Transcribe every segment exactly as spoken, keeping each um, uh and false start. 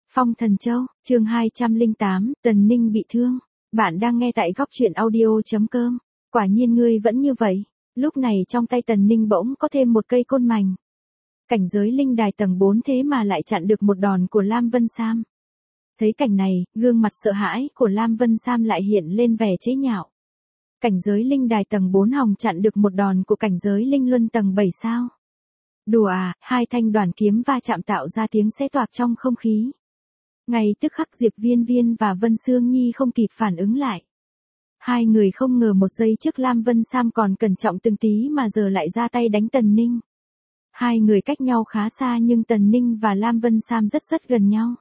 Phong Thần Châu, chương hai trăm lẻ tám, Tần Ninh bị thương. Bạn đang nghe tại góc truyện audio.com. Quả nhiên ngươi vẫn như vậy. Lúc này trong tay Tần Ninh bỗng có thêm một cây côn mảnh. Cảnh giới linh đài tầng bốn thế mà lại chặn được một đòn của Lam Vân Sam. Thấy cảnh này, gương mặt sợ hãi của Lam Vân Sam lại hiện lên vẻ chế nhạo. Cảnh giới linh đài tầng bốn hòng chặn được một đòn của cảnh giới linh luân tầng bảy sao? Đùa à, hai thanh đoàn kiếm va chạm tạo ra tiếng xé toạc trong không khí. Ngay tức khắc Diệp Viên Viên và Vân Sương Nhi không kịp phản ứng lại. Hai người không ngờ một giây trước Lam Vân Sam còn cẩn trọng từng tí mà giờ lại ra tay đánh Tần Ninh. Hai người cách nhau khá xa nhưng Tần Ninh và Lam Vân Sam rất rất gần nhau.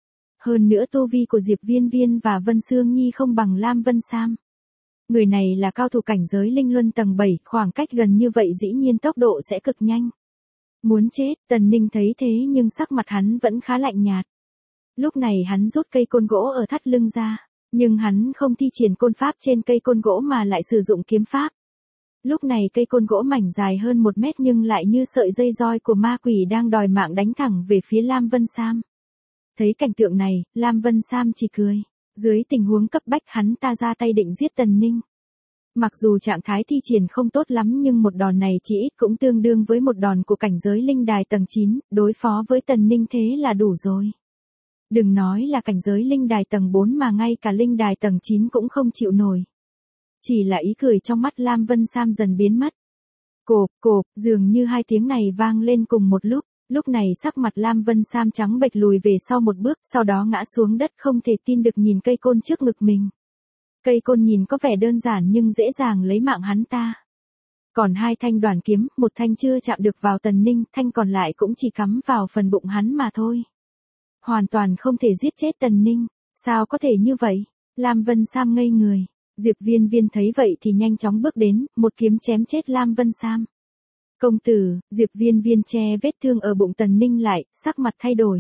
Hơn nữa tu vi của Diệp Viên Viên và Vân Sương Nhi không bằng Lam Vân Sam. Người này là cao thủ cảnh giới linh luân tầng bảy, khoảng cách gần như vậy dĩ nhiên tốc độ sẽ cực nhanh. Muốn chết, Tần Ninh thấy thế nhưng sắc mặt hắn vẫn khá lạnh nhạt. Lúc này hắn rút cây côn gỗ ở thắt lưng ra, nhưng hắn không thi triển côn pháp trên cây côn gỗ mà lại sử dụng kiếm pháp. Lúc này cây côn gỗ mảnh dài hơn một mét nhưng lại như sợi dây roi của ma quỷ đang đòi mạng đánh thẳng về phía Lam Vân Sam. Thấy cảnh tượng này, Lam Vân Sam chỉ cười. Dưới tình huống cấp bách hắn ta ra tay định giết Tần Ninh. Mặc dù trạng thái thi triển không tốt lắm nhưng một đòn này chỉ ít cũng tương đương với một đòn của cảnh giới linh đài tầng chín, đối phó với Tần Ninh thế là đủ rồi. Đừng nói là cảnh giới linh đài tầng bốn mà ngay cả linh đài tầng chín cũng không chịu nổi. Chỉ là ý cười trong mắt Lam Vân Sam dần biến mất. Cộp, cộp, dường như hai tiếng này vang lên cùng một lúc. Lúc này sắc mặt Lam Vân Sam trắng bệch lùi về sau một bước, sau đó ngã xuống đất không thể tin được nhìn cây côn trước ngực mình. Cây côn nhìn có vẻ đơn giản nhưng dễ dàng lấy mạng hắn ta. Còn hai thanh đoàn kiếm, một thanh chưa chạm được vào Tần Ninh, thanh còn lại cũng chỉ cắm vào phần bụng hắn mà thôi. Hoàn toàn không thể giết chết Tần Ninh, sao có thể như vậy? Lam Vân Sam ngây người. Diệp Viên Viên thấy vậy thì nhanh chóng bước đến, một kiếm chém chết Lam Vân Sam. Công tử, Diệp Viên Viên che vết thương ở bụng Tần Ninh lại, sắc mặt thay đổi.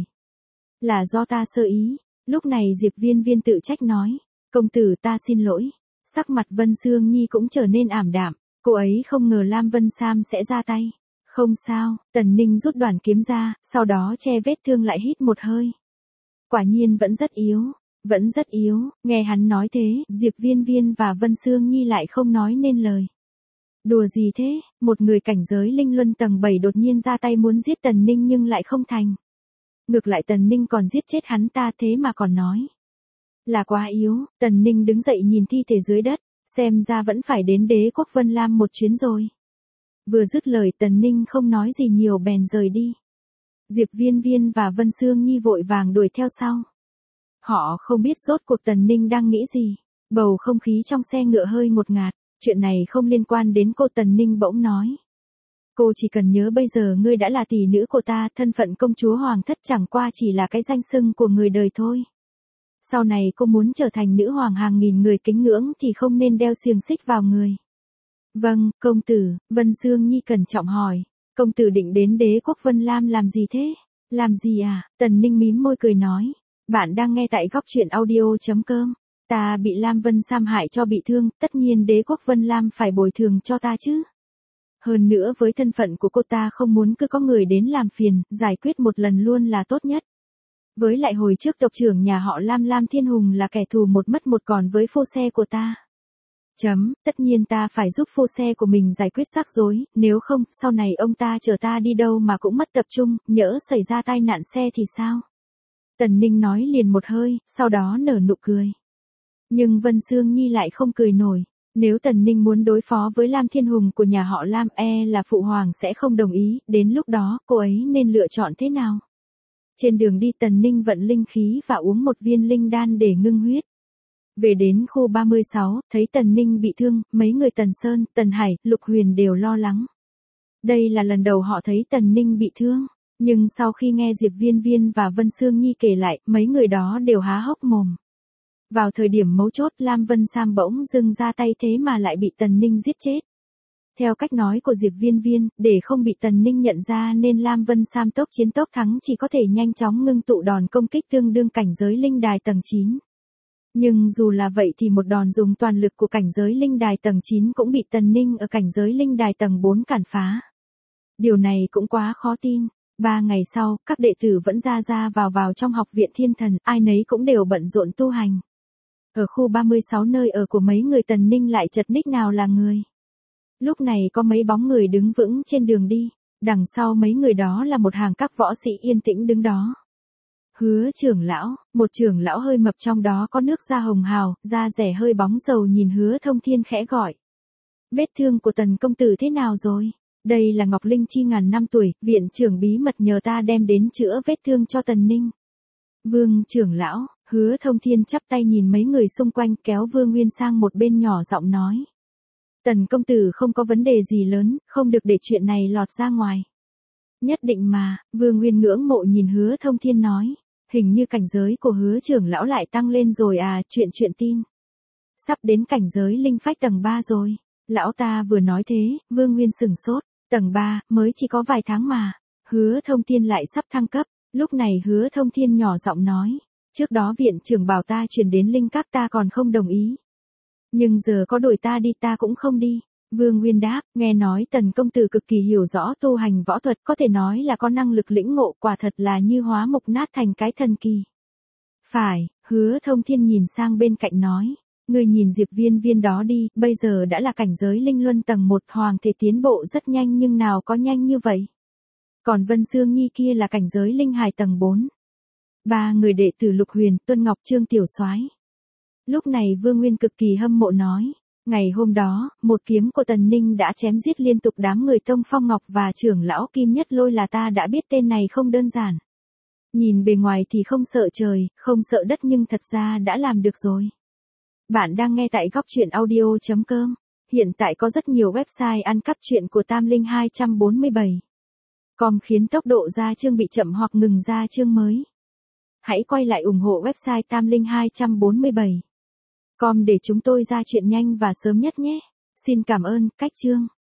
Là do ta sơ ý. Lúc này Diệp Viên Viên tự trách nói. Công tử ta xin lỗi. Sắc mặt Vân Sương Nhi cũng trở nên ảm đạm. Cô ấy không ngờ Lam Vân Sam sẽ ra tay. Không sao, Tần Ninh rút đoàn kiếm ra, sau đó che vết thương lại hít một hơi. Quả nhiên vẫn rất yếu. Vẫn rất yếu. Nghe hắn nói thế, Diệp Viên Viên và Vân Sương Nhi lại không nói nên lời. Đùa gì thế, một người cảnh giới linh luân tầng bảy đột nhiên ra tay muốn giết Tần Ninh nhưng lại không thành. Ngược lại Tần Ninh còn giết chết hắn ta thế mà còn nói. Là quá yếu. Tần Ninh đứng dậy nhìn thi thể dưới đất, xem ra vẫn phải đến đế quốc Vân Lam một chuyến rồi. Vừa dứt lời Tần Ninh không nói gì nhiều bèn rời đi. Diệp Viên Viên và Vân Sương Nhi vội vàng đuổi theo sau. Họ không biết rốt cuộc Tần Ninh đang nghĩ gì. Bầu không khí trong xe ngựa hơi ngột ngạt. Chuyện này không liên quan đến cô. Tần Ninh bỗng nói. Cô chỉ cần nhớ bây giờ ngươi đã là tỷ nữ của ta, thân phận công chúa hoàng thất chẳng qua chỉ là cái danh xưng của người đời thôi. Sau này cô muốn trở thành nữ hoàng hàng nghìn người kính ngưỡng thì không nên đeo xiềng xích vào người. Vâng, công tử. Vân Sương Nhi cẩn trọng hỏi. Công tử định đến đế quốc Vân Lam làm gì thế? Làm gì à? Tần Ninh mím môi cười nói. Bạn đang nghe tại góc truyện audio.com. Ta bị Lam Vân Sam hại cho bị thương, tất nhiên đế quốc Vân Lam phải bồi thường cho ta chứ. Hơn nữa với thân phận của cô ta không muốn cứ có người đến làm phiền, giải quyết một lần luôn là tốt nhất. Với lại hồi trước tộc trưởng nhà họ Lam Lam Thiên Hùng là kẻ thù một mất một còn với phu xe của ta. Chấm, tất nhiên ta phải giúp phu xe của mình giải quyết rắc rối, nếu không, sau này ông ta chở ta đi đâu mà cũng mất tập trung, nhỡ xảy ra tai nạn xe thì sao? Tần Ninh nói liền một hơi, sau đó nở nụ cười. Nhưng Vân Sương Nhi lại không cười nổi. Nếu Tần Ninh muốn đối phó với Lam Thiên Hùng của nhà họ Lam e là phụ hoàng sẽ không đồng ý, đến lúc đó cô ấy nên lựa chọn thế nào? Trên đường đi Tần Ninh vận linh khí và uống một viên linh đan để ngưng huyết. Về đến khu ba mươi sáu, thấy Tần Ninh bị thương, mấy người Tần Sơn, Tần Hải, Lục Huyền đều lo lắng. Đây là lần đầu họ thấy Tần Ninh bị thương, nhưng sau khi nghe Diệp Viên Viên và Vân Sương Nhi kể lại, mấy người đó đều há hốc mồm. Vào thời điểm mấu chốt Lam Vân Sam bỗng dưng ra tay thế mà lại bị Tần Ninh giết chết. Theo cách nói của Diệp Viên Viên, để không bị Tần Ninh nhận ra nên Lam Vân Sam tốc chiến tốc thắng chỉ có thể nhanh chóng ngưng tụ đòn công kích tương đương cảnh giới linh đài tầng chín. Nhưng dù là vậy thì một đòn dùng toàn lực của cảnh giới linh đài tầng chín cũng bị Tần Ninh ở cảnh giới linh đài tầng bốn cản phá. Điều này cũng quá khó tin. Ba ngày sau, các đệ tử vẫn ra ra vào vào trong học viện thiên thần, ai nấy cũng đều bận rộn tu hành. Ở khu ba mươi sáu nơi ở của mấy người Tần Ninh lại chật ních nào là người. Lúc này có mấy bóng người đứng vững trên đường đi, đằng sau mấy người đó là một hàng các võ sĩ yên tĩnh đứng đó. Hứa trưởng lão, một trưởng lão hơi mập trong đó có nước da hồng hào, da rẻ hơi bóng dầu nhìn Hứa Thông Thiên khẽ gọi. Vết thương của Tần công tử thế nào rồi? Đây là Ngọc Linh Chi ngàn năm tuổi, viện trưởng bí mật nhờ ta đem đến chữa vết thương cho Tần Ninh. Vương trưởng lão, Hứa Thông Thiên chắp tay nhìn mấy người xung quanh kéo Vương Nguyên sang một bên nhỏ giọng nói. Tần công tử không có vấn đề gì lớn, không được để chuyện này lọt ra ngoài. Nhất định mà, Vương Nguyên ngưỡng mộ nhìn Hứa Thông Thiên nói. Hình như cảnh giới của Hứa trưởng lão lại tăng lên rồi à, chuyện chuyện tin. Sắp đến cảnh giới linh phách tầng ba rồi. Lão ta vừa nói thế, Vương Nguyên sửng sốt. Tầng ba, mới chỉ có vài tháng mà. Hứa Thông Thiên lại sắp thăng cấp. Lúc này Hứa Thông Thiên nhỏ giọng nói. Trước đó viện trưởng bảo ta chuyển đến linh các ta còn không đồng ý. Nhưng giờ có đổi ta đi ta cũng không đi. Vương Nguyên đáp, nghe nói Tần công tử cực kỳ hiểu rõ tu hành võ thuật, có thể nói là có năng lực lĩnh ngộ, quả thật là như hóa mục nát thành cái thần kỳ. Phải, Hứa Thông Thiên nhìn sang bên cạnh nói, người nhìn Diệp Viên Viên đó đi, bây giờ đã là cảnh giới linh luân tầng một, hoàng thể tiến bộ rất nhanh nhưng nào có nhanh như vậy. Còn Vân Dương Nhi kia là cảnh giới linh hài tầng bốn. Ba người đệ tử Lục Huyền, Tuân Ngọc, Trương Tiểu Soái. Lúc này Vương Nguyên cực kỳ hâm mộ nói. Ngày hôm đó, một kiếm của Tần Ninh đã chém giết liên tục đám người Tông Phong Ngọc và trưởng lão Kim Nhất Lôi, là ta đã biết tên này không đơn giản. Nhìn bề ngoài thì không sợ trời, không sợ đất nhưng thật ra đã làm được rồi. Bạn đang nghe tại góc truyện audio chấm com. Hiện tại có rất nhiều website ăn cắp truyện của Tam Linh hai bốn bảy. Com khiến tốc độ ra chương bị chậm hoặc ngừng ra chương mới. Hãy quay lại ủng hộ website Tam Linh hai bốn bảy. Com để chúng tôi ra chuyện nhanh và sớm nhất nhé. Xin cảm ơn, cách chương.